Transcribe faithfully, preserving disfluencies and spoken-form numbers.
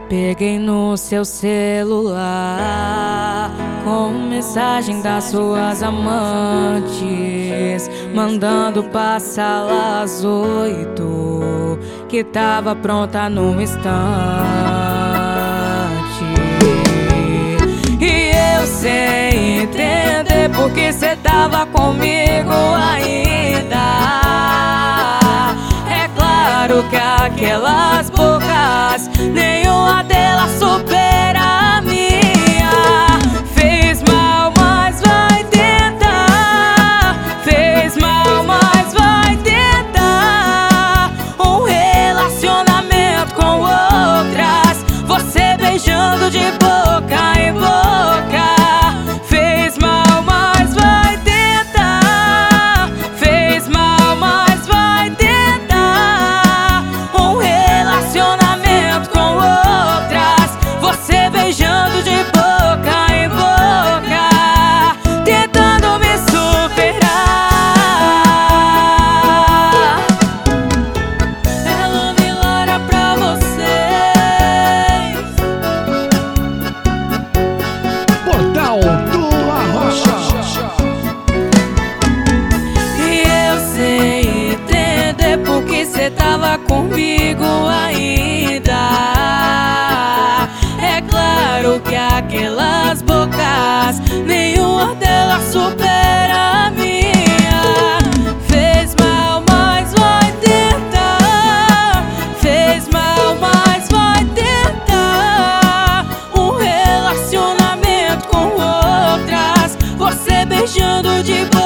Peguei no seu celular com mensagem das suas amantes, mandando passar lá às oito, que tava pronta num instante. E eu sem entender porque cê tava comigo ainda. É claro que aquelas bocas, nenhuma delas supera a minha. Fez mal, mas vai tentar. Fez mal, mas vai tentar um relacionamento com outras, você beijando de boca em boca. Fez mal, mas vai tentar. Fez mal, mas vai tentar um relacionamento com outras, você beijando de boca em boca, tentando me superar. Ela me lara pra vocês. Portal do Arrocha. E eu sem entender porque cê tava comigo ainda. É claro que aquelas bocas, nenhuma delas supera a minha. Fez mal, mas vai tentar. Fez mal, mas vai tentar um relacionamento com outras, você beijando de boca